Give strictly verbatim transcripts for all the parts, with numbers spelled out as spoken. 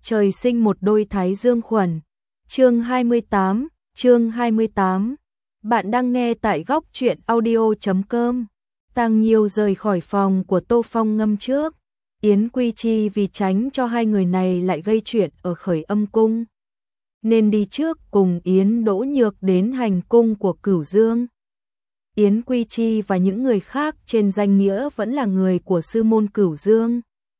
trời sinh một đôi thái dương khuẩn. Chương hai mươi tám, chương hai mươi tám. Bạn đang nghe tại góc truyện audio chấm com. Tang Nhiêu rời khỏi phòng của Tô Phong Ngâm trước. Yến Quy Chi vì tránh cho hai người này lại gây chuyện ở Khởi Âm cung, nên đi trước cùng Yến Đỗ Nhược đến hành cung của Cửu Dương. Yến Quy Chi và những người khác trên danh nghĩa vẫn là người của sư môn Cửu Dương.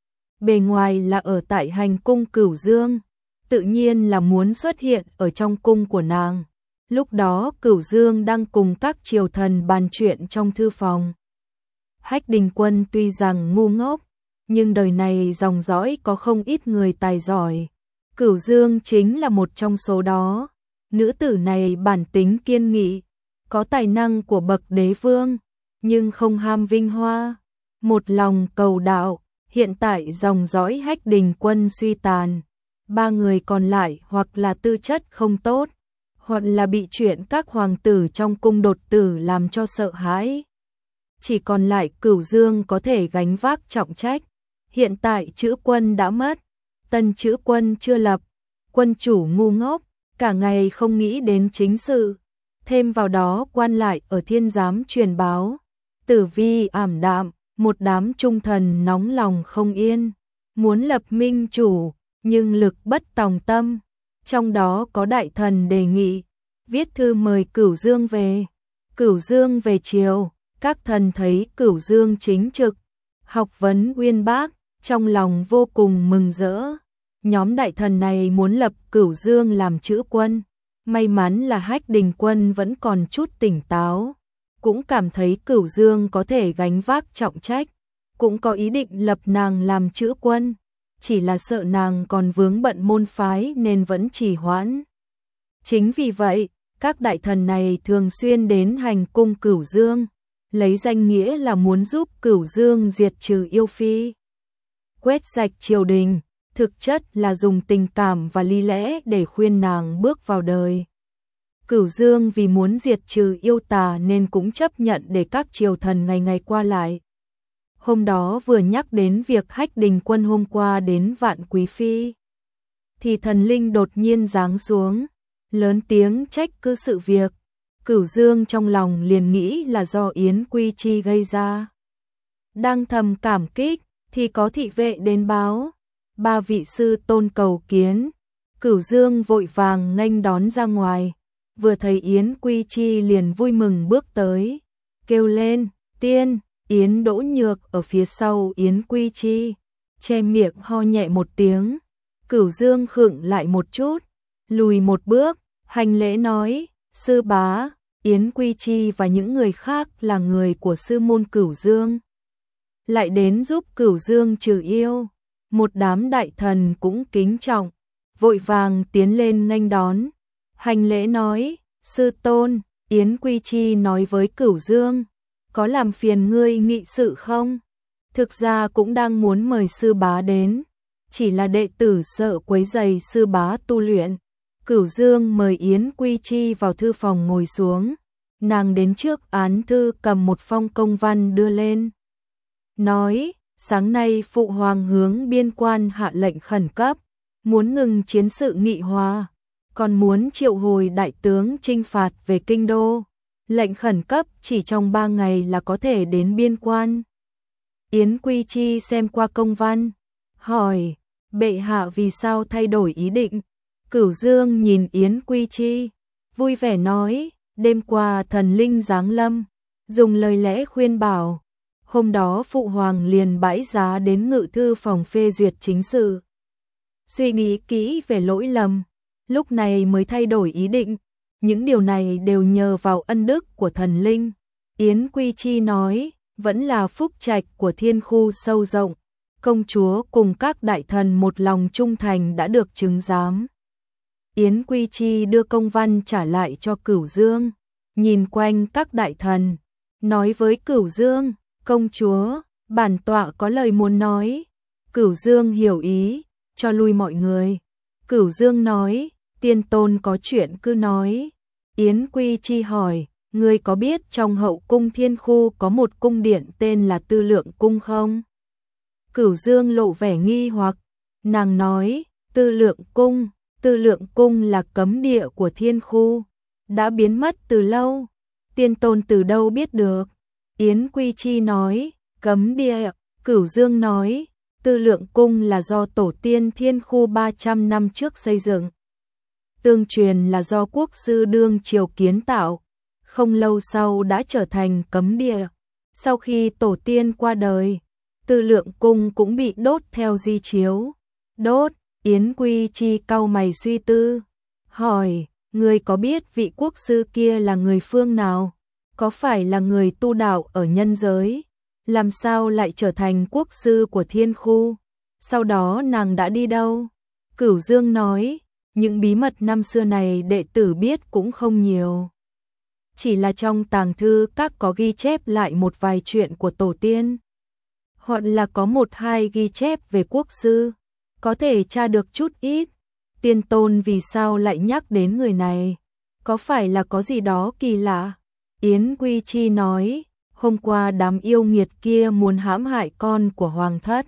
Bề ngoài là ở tại hành cung Cửu Dương, tự nhiên là muốn xuất hiện ở trong cung của nàng. Lúc đó Cửu Dương đang cùng các triều thần bàn chuyện trong thư phòng. Hách Đình Quân tuy rằng ngu ngốc, nhưng đời này dòng dõi có không ít người tài giỏi. Cửu Dương chính là một trong số đó. Nữ tử này bản tính kiên nghị, có tài năng của bậc đế vương, nhưng không ham vinh hoa, một lòng cầu đạo. Hiện tại dòng dõi Hách Đình Quân suy tàn, ba người còn lại hoặc là tư chất không tốt, hoặc là bị chuyện các hoàng tử trong cung đột tử làm cho sợ hãi. Chỉ còn lại Cửu Dương có thể gánh vác trọng trách. Hiện tại chữ quân đã mất, tân chữ quân chưa lập, quân chủ ngu ngốc, cả ngày không nghĩ đến chính sự. Thêm vào đó quan lại ở thiên giám truyền báo, tử vi ảm đạm, một đám trung thần nóng lòng không yên, muốn lập minh chủ, nhưng lực bất tòng tâm. Trong đó có đại thần đề nghị viết thư mời Cửu Dương về. Cửu Dương về triều, các thần thấy Cửu Dương chính trực, học vấn uyên bác, trong lòng vô cùng mừng rỡ. Nhóm đại thần này muốn lập Cửu Dương làm chữ quân. May mắn là Hách Đình Quân vẫn còn chút tỉnh táo, cũng cảm thấy Cửu Dương có thể gánh vác trọng trách, cũng có ý định lập nàng làm chữ quân, chỉ là sợ nàng còn vướng bận môn phái nên vẫn trì hoãn. Chính vì vậy, các đại thần này thường xuyên đến hành cung Cửu Dương, lấy danh nghĩa là muốn giúp Cửu Dương diệt trừ yêu phi, quét sạch triều đình, thực chất là dùng tình cảm và lý lẽ để khuyên nàng bước vào đời. Cửu Dương vì muốn diệt trừ yêu tà nên cũng chấp nhận để các triều thần ngày ngày qua lại. Hôm đó vừa nhắc đến việc Hách Đình Quân hôm qua đến Vạn Quý Phi, thì thần linh đột nhiên giáng xuống, lớn tiếng trách cứ sự việc. Cửu Dương trong lòng liền nghĩ là do Yến Quy Chi gây ra. Đang thầm cảm kích thì có thị vệ đến báo, ba vị sư tôn cầu kiến. Cửu Dương vội vàng nghênh đón ra ngoài, vừa thấy Yến Quy Chi liền vui mừng bước tới, kêu lên, tiên. Yến Đỗ Nhược ở phía sau Yến Quy Chi, che miệng ho nhẹ một tiếng. Cửu Dương khựng lại một chút, lùi một bước, hành lễ nói, sư bá. Yến Quy Chi và những người khác là người của sư môn Cửu Dương, lại đến giúp Cửu Dương trừ yêu. Một đám đại thần cũng kính trọng, vội vàng tiến lên nghênh đón, hành lễ nói, sư tôn. Yến Quy Chi nói với Cửu Dương, có làm phiền ngươi nghị sự không? Thực ra cũng đang muốn mời sư bá đến, chỉ là đệ tử sợ quấy rầy sư bá tu luyện. Cửu Dương mời Yến Quy Chi vào thư phòng ngồi xuống, nàng đến trước án thư cầm một phong công văn đưa lên, nói, sáng nay Phụ Hoàng hướng biên quan hạ lệnh khẩn cấp, muốn ngừng chiến sự nghị hòa, còn muốn triệu hồi đại tướng chinh phạt về kinh đô. Lệnh khẩn cấp chỉ trong ba ngày là có thể đến biên quan. Yến Quy Chi xem qua công văn, hỏi, bệ hạ vì sao thay đổi ý định? Cửu Dương nhìn Yến Quy Chi, vui vẻ nói, đêm qua thần linh giáng lâm, dùng lời lẽ khuyên bảo. Hôm đó Phụ Hoàng liền bãi giá đến ngự thư phòng phê duyệt chính sự. Suy nghĩ kỹ về lỗi lầm, lúc này mới thay đổi ý định. Những điều này đều nhờ vào ân đức của thần linh. Yến Quy Chi nói, vẫn là phúc trạch của thiên khu sâu rộng. Công chúa cùng các đại thần một lòng trung thành đã được chứng giám. Yến Quy Chi đưa công văn trả lại cho Cửu Dương, nhìn quanh các đại thần, nói với Cửu Dương, công chúa, bản tọa có lời muốn nói. Cửu Dương hiểu ý, cho lui mọi người. Cửu Dương nói, tiên tôn có chuyện cứ nói. Yến Quy Chi hỏi, ngươi có biết trong hậu cung thiên khu có một cung điện tên là Tư Lượng Cung không? Cửu Dương lộ vẻ nghi hoặc, nàng nói, Tư Lượng Cung, Tư Lượng Cung là cấm địa của thiên khu, đã biến mất từ lâu, tiên tôn từ đâu biết được. Yến Quy Chi nói, cấm địa, Cửu Dương nói, Tư Lượng Cung là do tổ tiên thiên khu ba trăm năm trước xây dựng. Tương truyền là do quốc sư đương triều kiến tạo, không lâu sau đã trở thành cấm địa. Sau khi tổ tiên qua đời, Tư Lượng Cung cũng bị đốt theo di chiếu. Đốt, Yến Quy Chi cau mày suy tư, hỏi, ngươi có biết vị quốc sư kia là người phương nào? Có phải là người tu đạo ở nhân giới? Làm sao lại trở thành quốc sư của thiên khu? Sau đó nàng đã đi đâu? Cửu Dương nói, những bí mật năm xưa này đệ tử biết cũng không nhiều. Chỉ là trong tàng thư các có ghi chép lại một vài chuyện của tổ tiên. Hoặc là có một hai ghi chép về quốc sư, có thể tra được chút ít. Tiên tôn vì sao lại nhắc đến người này? Có phải là có gì đó kỳ lạ? Yến Quy Chi nói, hôm qua đám yêu nghiệt kia muốn hãm hại con của hoàng thất.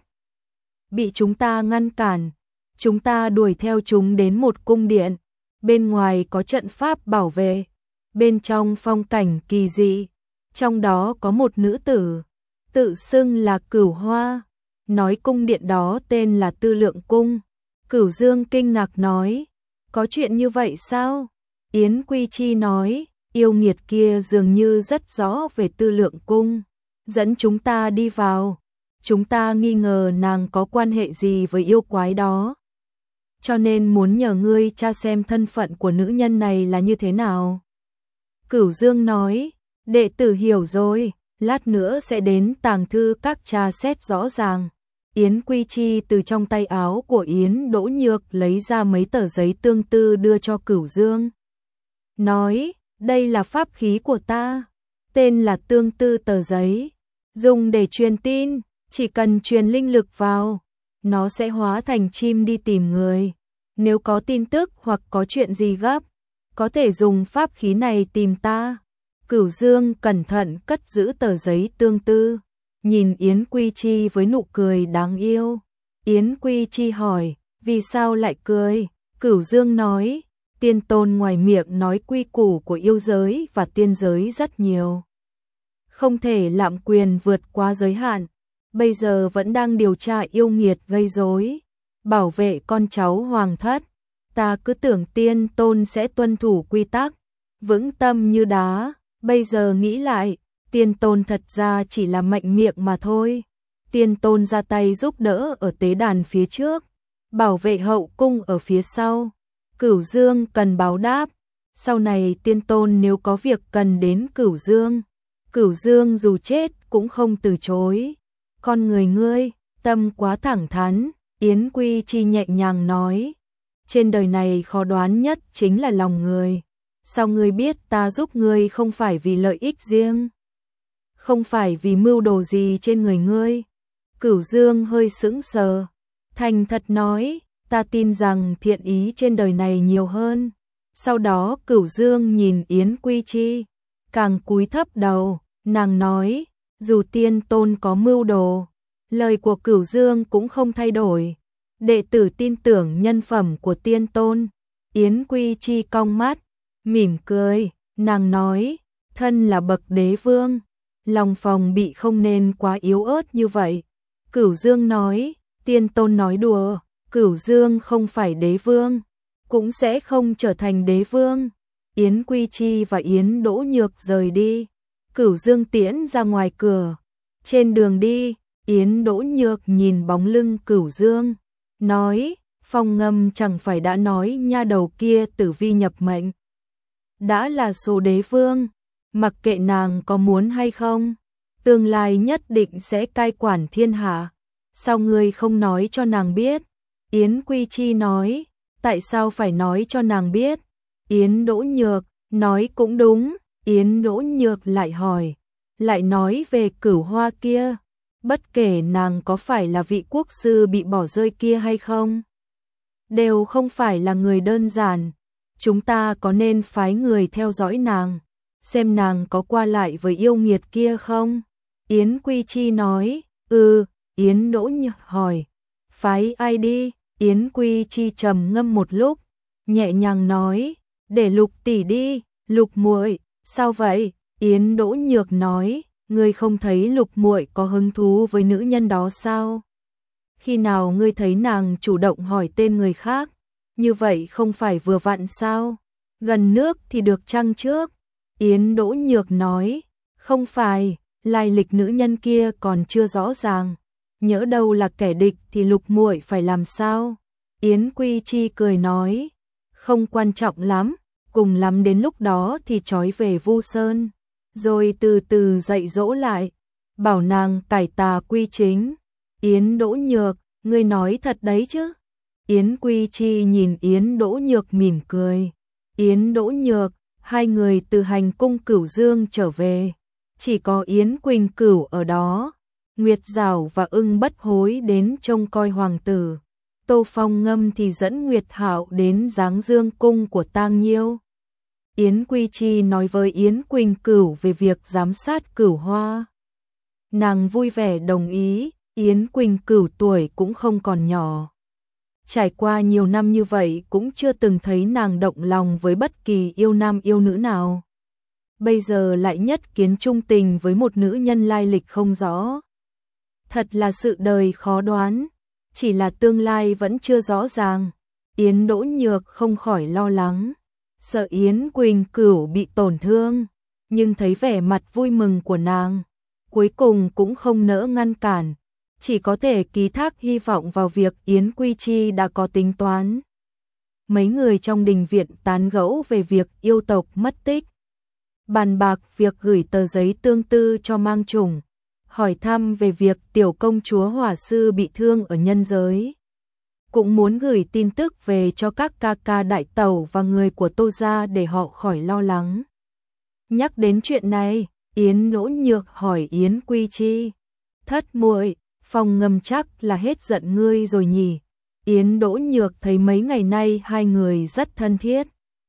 Bị chúng ta ngăn cản, chúng ta đuổi theo chúng đến một cung điện, bên ngoài có trận pháp bảo vệ, bên trong phong cảnh kỳ dị, trong đó có một nữ tử, tự xưng là Cửu Hoa, nói cung điện đó tên là Tư Lượng Cung. Cửu Dương kinh ngạc nói, có chuyện như vậy sao? Yến Quy Chi nói, yêu nghiệt kia dường như rất rõ về Tư Lượng Cung, dẫn chúng ta đi vào, chúng ta nghi ngờ nàng có quan hệ gì với yêu quái đó, cho nên muốn nhờ ngươi tra xem thân phận của nữ nhân này là như thế nào. Cửu Dương nói, đệ tử hiểu rồi, lát nữa sẽ đến tàng thư các tra xét rõ ràng. Yến Quy Chi từ trong tay áo của Yến Đỗ Nhược lấy ra mấy tờ giấy tương tư đưa cho Cửu Dương. Nói, đây là pháp khí của ta, tên là tương tư tờ giấy, dùng để truyền tin, chỉ cần truyền linh lực vào, nó sẽ hóa thành chim đi tìm người. Nếu có tin tức hoặc có chuyện gì gấp, có thể dùng pháp khí này tìm ta. Cửu Dương cẩn thận cất giữ tờ giấy tương tư, nhìn Yến Quy Chi với nụ cười đáng yêu. Yến Quy Chi hỏi, vì sao lại cười? Cửu Dương nói, tiên tôn ngoài miệng nói quy củ của yêu giới và tiên giới rất nhiều, không thể lạm quyền vượt quá giới hạn. Bây giờ vẫn đang điều tra yêu nghiệt gây rối, bảo vệ con cháu hoàng thất. Ta cứ tưởng tiên tôn sẽ tuân thủ quy tắc, vững tâm như đá. Bây giờ nghĩ lại, tiên tôn thật ra chỉ là mạnh miệng mà thôi. Tiên tôn ra tay giúp đỡ ở tế đàn phía trước, bảo vệ hậu cung ở phía sau. Cửu Dương cần báo đáp, sau này tiên tôn nếu có việc cần đến Cửu Dương, Cửu Dương dù chết cũng không từ chối. Con người ngươi, tâm quá thẳng thắn. Yến Quy Chi nhẹ nhàng nói, trên đời này khó đoán nhất chính là lòng người. Sao ngươi biết ta giúp ngươi không phải vì lợi ích riêng, không phải vì mưu đồ gì trên người ngươi? Cửu Dương hơi sững sờ, thành thật nói, ta tin rằng thiện ý trên đời này nhiều hơn. Sau đó Cửu Dương nhìn Yến Quy Chi, càng cúi thấp đầu, nàng nói, dù tiên tôn có mưu đồ, lời của Cửu Dương cũng không thay đổi. Đệ tử tin tưởng nhân phẩm của tiên tôn. Yến Quy Chi cong mắt, mỉm cười, nàng nói, thân là bậc đế vương, lòng phòng bị không nên quá yếu ớt như vậy. Cửu Dương nói, tiên tôn nói đùa, Cửu Dương không phải đế vương, cũng sẽ không trở thành đế vương. Yến Quy Chi và Yến Đỗ Nhược rời đi, Cửu Dương tiễn ra ngoài cửa. Trên đường đi, Yến Đỗ Nhược nhìn bóng lưng Cửu Dương, nói, Phong Ngâm chẳng phải đã nói nha đầu kia tử vi nhập mệnh, đã là số đế vương, mặc kệ nàng có muốn hay không, tương lai nhất định sẽ cai quản thiên hạ. Sao ngươi không nói cho nàng biết? Yến Quy Chi nói, tại sao phải nói cho nàng biết? Yến Đỗ Nhược nói cũng đúng. Yến Đỗ Nhược lại hỏi, lại nói về Cửu Hoa kia, bất kể nàng có phải là vị quốc sư bị bỏ rơi kia hay không, đều không phải là người đơn giản. Chúng ta có nên phái người theo dõi nàng, xem nàng có qua lại với yêu nghiệt kia không? Yến Quy Chi nói, ừ. Yến Đỗ Nhược hỏi, phái ai đi? Yến Quy Chi trầm ngâm một lúc, nhẹ nhàng nói, để Lục tỷ đi. Lục muội, sao vậy? Yến Đỗ Nhược nói, ngươi không thấy Lục muội có hứng thú với nữ nhân đó sao? Khi nào ngươi thấy nàng chủ động hỏi tên người khác, như vậy không phải vừa vặn sao? Gần nước thì được chăng trước? Yến Đỗ Nhược nói, không phải, lai lịch nữ nhân kia còn chưa rõ ràng, nhỡ đâu là kẻ địch thì Lục muội phải làm sao? Yến Quy Chi cười nói, không quan trọng lắm, cùng lắm đến lúc đó thì trói về Vu Sơn, rồi từ từ dạy dỗ lại, bảo nàng cải tà quy chính. Yến Đỗ Nhược, ngươi nói thật đấy chứ? Yến Quy Chi nhìn Yến Đỗ Nhược mỉm cười. Yến Đỗ Nhược, hai người từ hành cung Cửu Dương trở về, chỉ có Yến Quỳnh Cửu ở đó. Nguyệt Giảo và Ưng Bất Hối đến trông coi hoàng tử. Tô Phong Ngâm thì dẫn Nguyệt Hạo đến Giáng Dương cung của Tang Nhiêu. Yến Quy Chi nói với Yến Quỳnh Cửu về việc giám sát Cửu Hoa. Nàng vui vẻ đồng ý, Yến Quỳnh Cửu tuổi cũng không còn nhỏ. Trải qua nhiều năm như vậy cũng chưa từng thấy nàng động lòng với bất kỳ yêu nam yêu nữ nào. Bây giờ lại nhất kiến trung tình với một nữ nhân lai lịch không rõ. Thật là sự đời khó đoán, chỉ là tương lai vẫn chưa rõ ràng. Yến Đỗ Nhược không khỏi lo lắng, sợ Yến Quỳnh Cửu bị tổn thương, nhưng thấy vẻ mặt vui mừng của nàng, cuối cùng cũng không nỡ ngăn cản, chỉ có thể ký thác hy vọng vào việc Yến Quy Chi đã có tính toán. Mấy người trong đình viện tán gẫu về việc yêu tộc mất tích, bàn bạc việc gửi tờ giấy tương tư cho Mang Trùng, hỏi thăm về việc tiểu công chúa Hỏa Sư bị thương ở nhân giới. Cũng muốn gửi tin tức về cho các ca ca đại tẩu và người của Tô gia để họ khỏi lo lắng. Nhắc đến chuyện này, Yến Đỗ Nhược hỏi Yến Quy Chi, thất muội, Phong Ngâm chắc là hết giận ngươi rồi nhỉ? Yến Đỗ Nhược thấy mấy ngày nay hai người rất thân thiết,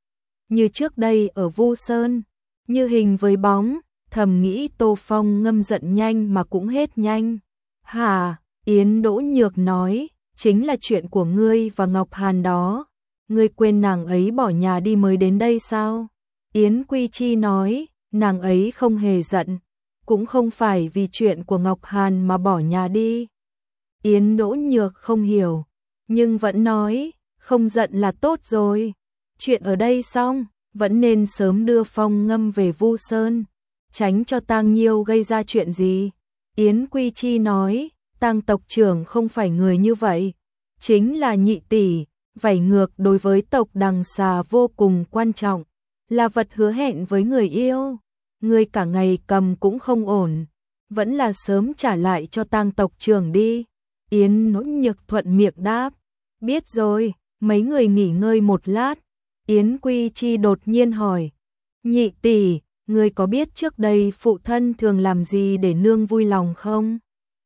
như trước đây ở Vu Sơn, như hình với bóng, thầm nghĩ Tô Phong Ngâm giận nhanh mà cũng hết nhanh. Hà, Yến Đỗ Nhược nói, chính là chuyện của ngươi và Ngọc Hàn đó, ngươi quên nàng ấy bỏ nhà đi mới đến đây sao? Yến Quy Chi nói, nàng ấy không hề giận, cũng không phải vì chuyện của Ngọc Hàn mà bỏ nhà đi. Yến Đỗ Nhược không hiểu, nhưng vẫn nói, không giận là tốt rồi. Chuyện ở đây xong, vẫn nên sớm đưa Phong Ngâm về Vu Sơn, tránh cho Tang Nhiêu gây ra chuyện gì. Yến Quy Chi nói, Tang tộc trưởng không phải người như vậy, chính là nhị tỷ, vảy ngược đối với tộc Đằng Xà vô cùng quan trọng, là vật hứa hẹn với người yêu. Người cả ngày cầm cũng không ổn, vẫn là sớm trả lại cho Tang tộc trưởng đi. Yến Đỗ Nhược thuận miệng đáp, biết rồi. Mấy người nghỉ ngơi một lát, Yến Quy Chi đột nhiên hỏi, nhị tỷ, người có biết trước đây phụ thân thường làm gì để nương vui lòng không?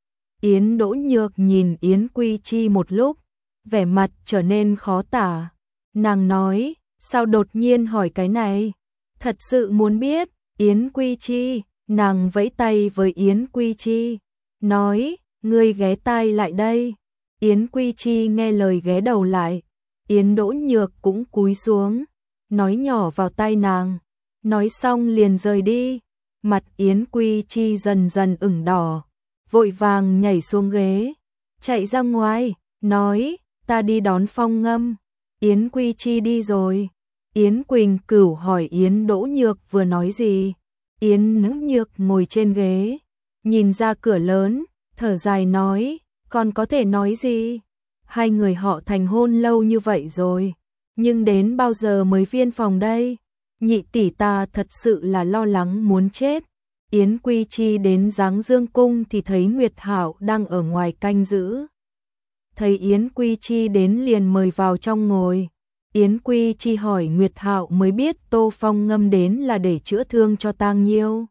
Yến Đỗ Nhược nhìn Yến Quy Chi một lúc, vẻ mặt trở nên khó tả. Nàng nói, sao đột nhiên hỏi cái này? Thật sự muốn biết. Yến Quy Chi, nàng vẫy tay với Yến Quy Chi, nói, ngươi ghé tai lại đây. Yến Quy Chi nghe lời ghé đầu lại, Yến Đỗ Nhược cũng cúi xuống, nói nhỏ vào tai nàng, nói xong liền rời đi. Mặt Yến Quy Chi dần dần ửng đỏ, vội vàng nhảy xuống ghế, chạy ra ngoài, nói, ta đi đón Phong Ngâm. Yến Quy Chi đi rồi. Yến Quỳnh Cửu hỏi Yến Đỗ Nhược vừa nói gì. Yến Đỗ Nhược ngồi trên ghế, nhìn ra cửa lớn, thở dài nói, còn có thể nói gì? Hai người họ thành hôn lâu như vậy rồi, nhưng đến bao giờ mới viên phòng đây? Nhị tỷ ta thật sự là lo lắng muốn chết. Yến Quy Chi đến Giáng Dương cung thì thấy Nguyệt Hạo đang ở ngoài canh giữ. Thấy Yến Quy Chi đến liền mời vào trong ngồi. Yến Quy Chi hỏi Nguyệt Hạo mới biết Tô Phong Ngâm đến là để chữa thương cho Tang Nhiêu.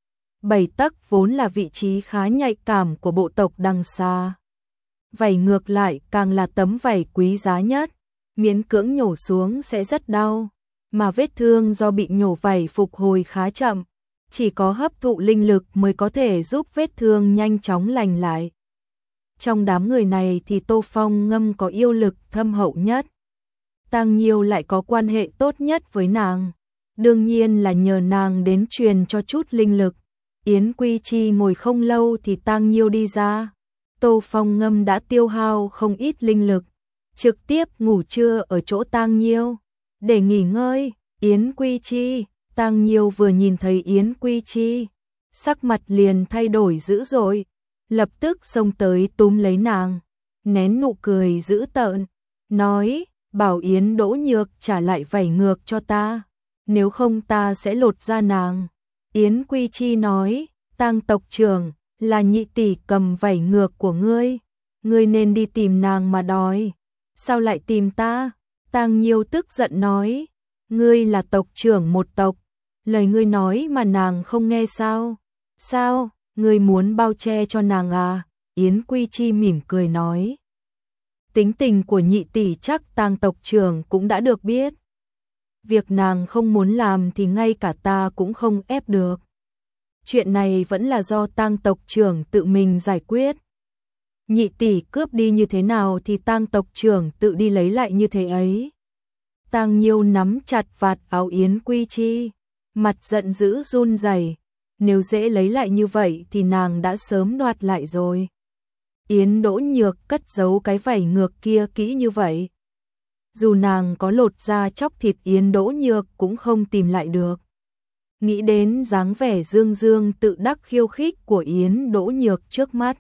Bảy tấc vốn là vị trí khá nhạy cảm của bộ tộc Đằng Xà. Vảy ngược lại càng là tấm vảy quý giá nhất, miễn cưỡng nhổ xuống sẽ rất đau, mà vết thương do bị nhổ vảy phục hồi khá chậm, chỉ có hấp thụ linh lực mới có thể giúp vết thương nhanh chóng lành lại. Trong đám người này thì Tô Phong Ngâm có yêu lực thâm hậu nhất. Tang Nhiêu lại có quan hệ tốt nhất với nàng. Đương nhiên là nhờ nàng đến truyền cho chút linh lực. Yến Quy Chi ngồi không lâu thì Tang Nhiêu đi ra. Tô Phong Ngâm đã tiêu hao không ít linh lực, trực tiếp ngủ trưa ở chỗ Tang Nhiêu để nghỉ ngơi. Yến Quy Chi, Tang Nhiêu vừa nhìn thấy Yến Quy Chi, sắc mặt liền thay đổi dữ dội, lập tức xông tới túm lấy nàng, nén nụ cười dữ tợn, nói, bảo Yến Đỗ Nhược trả lại vảy ngược cho ta, nếu không ta sẽ lột da nàng. Yến Quy Chi nói, Tang tộc trưởng, là nhị tỷ cầm vảy ngược của ngươi, ngươi nên đi tìm nàng mà đòi, sao lại tìm ta? Tang Nhiêu tức giận nói, ngươi là tộc trưởng một tộc, lời ngươi nói mà nàng không nghe sao? Sao, ngươi muốn bao che cho nàng à? Yến Quy Chi mỉm cười nói, tính tình của nhị tỷ chắc Tang tộc trưởng cũng đã được biết. Việc nàng không muốn làm thì ngay cả ta cũng không ép được. Chuyện này vẫn là do Tang tộc trưởng tự mình giải quyết. Nhị tỷ cướp đi như thế nào thì Tang tộc trưởng tự đi lấy lại như thế ấy. Tang Nhiêu nắm chặt vạt áo Yến Quy Chi, mặt giận dữ run rẩy. Nếu dễ lấy lại như vậy thì nàng đã sớm đoạt lại rồi. Yến Đỗ Nhược cất giấu cái vảy ngược kia kỹ như vậy. Dù nàng có lột da chóc thịt Yến Đỗ Nhược cũng không tìm lại được. Nghĩ đến dáng vẻ dương dương tự đắc khiêu khích của Yến Đỗ Nhược trước mắt,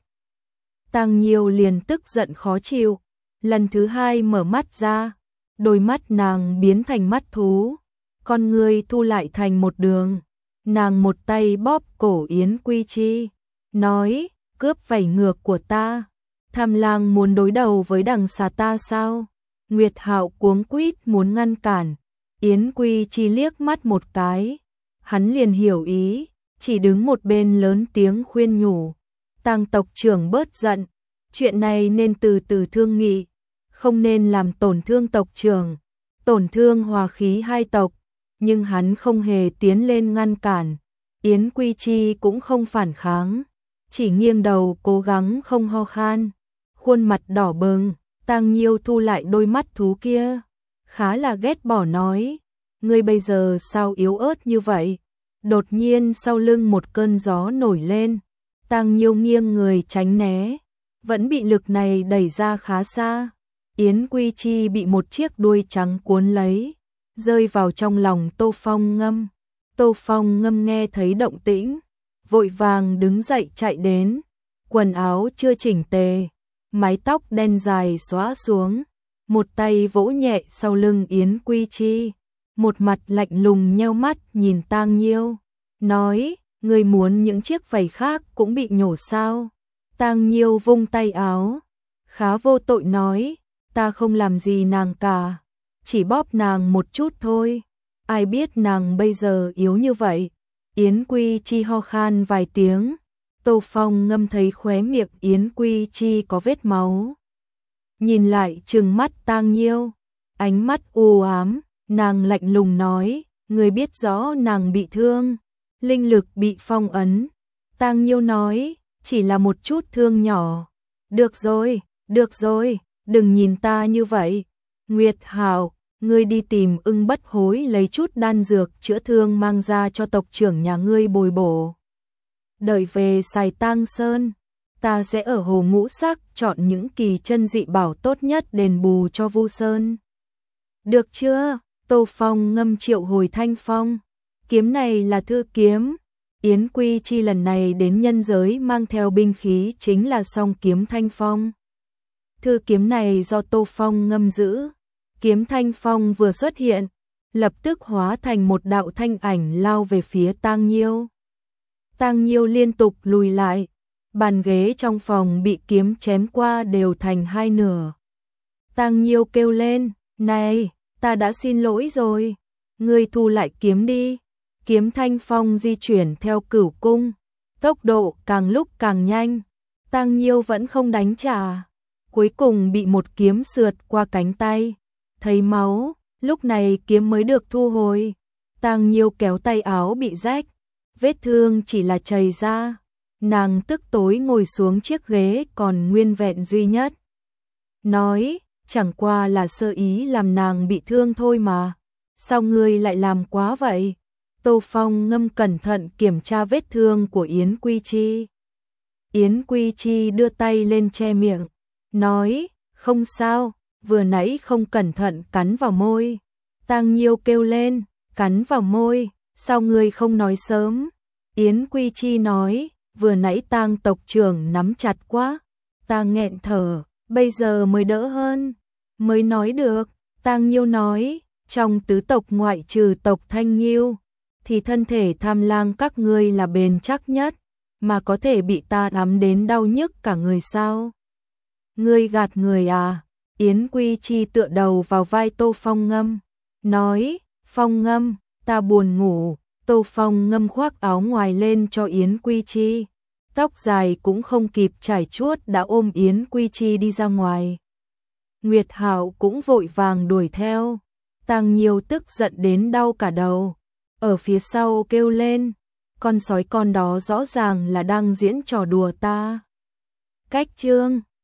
Tang Nhiêu liền tức giận khó chịu, lần thứ hai mở mắt ra, đôi mắt nàng biến thành mắt thú, con ngươi thu lại thành một đường, nàng một tay bóp cổ Yến Quy Chi, nói, cướp vảy ngược của ta, tham lang muốn đối đầu với đằng xà ta sao? Nguyệt Hạo cuống quýt muốn ngăn cản, Yến Quy Chi liếc mắt một cái, hắn liền hiểu ý, chỉ đứng một bên lớn tiếng khuyên nhủ, Tang tộc trưởng bớt giận, chuyện này nên từ từ thương nghị, không nên làm tổn thương tộc trưởng, tổn thương hòa khí hai tộc, nhưng hắn không hề tiến lên ngăn cản, Yến Quy Chi cũng không phản kháng, chỉ nghiêng đầu cố gắng không ho khan, khuôn mặt đỏ bừng. Tang Nhiêu thu lại đôi mắt thú kia, khá là ghét bỏ nói, ngươi bây giờ sao yếu ớt như vậy? Đột nhiên sau lưng một cơn gió nổi lên, Tang Nhiêu nghiêng người tránh né, vẫn bị lực này đẩy ra khá xa. Yến Quy Chi bị một chiếc đuôi trắng cuốn lấy, rơi vào trong lòng Tô Phong Ngâm. Tô Phong Ngâm nghe thấy động tĩnh, vội vàng đứng dậy chạy đến, quần áo chưa chỉnh tề, mái tóc đen dài xõa xuống, một tay vỗ nhẹ sau lưng Yến Quy Chi, một mặt lạnh lùng nheo mắt nhìn Tang Nhiêu, nói, ngươi muốn những chiếc vảy khác cũng bị nhổ sao? Tang Nhiêu vung tay áo, khá vô tội nói, ta không làm gì nàng cả, chỉ bóp nàng một chút thôi, ai biết nàng bây giờ yếu như vậy. Yến Quy Chi ho khan vài tiếng, Tô Phong Ngâm thấy khóe miệng Yến Quy Chi có vết máu. Nhìn lại trừng mắt Tang Nhiêu, ánh mắt u ám, nàng lạnh lùng nói, người biết rõ nàng bị thương, linh lực bị phong ấn. Tang Nhiêu nói, chỉ là một chút thương nhỏ. Được rồi, được rồi, đừng nhìn ta như vậy. Nguyệt Hạo, ngươi đi tìm Ưng Bất Hối lấy chút đan dược chữa thương mang ra cho tộc trưởng nhà ngươi bồi bổ. Đợi về Sài Tang Sơn, ta sẽ ở Hồ Ngũ Sắc chọn những kỳ chân dị bảo tốt nhất đền bù cho Vu Sơn. Được chưa? Tô Phong Ngâm triệu hồi Thanh Phong. Kiếm này là thư kiếm. Yến Quy Chi lần này đến nhân giới mang theo binh khí chính là song kiếm Thanh Phong. Thư kiếm này do Tô Phong Ngâm giữ. Kiếm Thanh Phong vừa xuất hiện, lập tức hóa thành một đạo thanh ảnh lao về phía Tang Nhiêu. Tang Nhiêu liên tục lùi lại, bàn ghế trong phòng bị kiếm chém qua đều thành hai nửa. Tang Nhiêu kêu lên, này, ta đã xin lỗi rồi, ngươi thu lại kiếm đi. Kiếm Thanh Phong di chuyển theo cửu cung, tốc độ càng lúc càng nhanh, Tang Nhiêu vẫn không đánh trả, cuối cùng bị một kiếm sượt qua cánh tay, thấy máu, lúc này kiếm mới được thu hồi. Tang Nhiêu kéo tay áo bị rách, vết thương chỉ là chảy ra, Nàng tức tối ngồi xuống chiếc ghế còn nguyên vẹn duy nhất. Nói, chẳng qua là sơ ý làm nàng bị thương thôi mà. Sao ngươi lại làm quá vậy? Tô Phong Ngâm cẩn thận kiểm tra vết thương của Yến Quy Chi. Yến Quy Chi đưa tay lên che miệng, nói, không sao, vừa nãy không cẩn thận cắn vào môi. Tang Nhiêu kêu lên, cắn vào môi, sao ngươi không nói sớm? Yến Quy Chi nói, vừa nãy Tang tộc trưởng nắm chặt quá, ta nghẹn thở, bây giờ mới đỡ hơn, mới nói được. Tang Nhiêu nói, trong tứ tộc ngoại trừ tộc Thanh Nhiêu, thì thân thể Tham Lang các ngươi là bền chắc nhất, mà có thể bị ta ấm đến đau nhức cả người sao? Ngươi gạt người à? Yến Quy Chi tựa đầu vào vai Tô Phong Ngâm, nói, Phong Ngâm, ta buồn ngủ. Tô Phong Ngâm khoác áo ngoài lên cho Yến Quy Chi, tóc dài cũng không kịp chải chuốt đã ôm Yến Quy Chi đi ra ngoài. Nguyệt Hạo cũng vội vàng đuổi theo, Tang Nhiêu tức giận đến đau cả đầu, ở phía sau kêu lên, con sói con đó rõ ràng là đang diễn trò đùa ta. Cách chương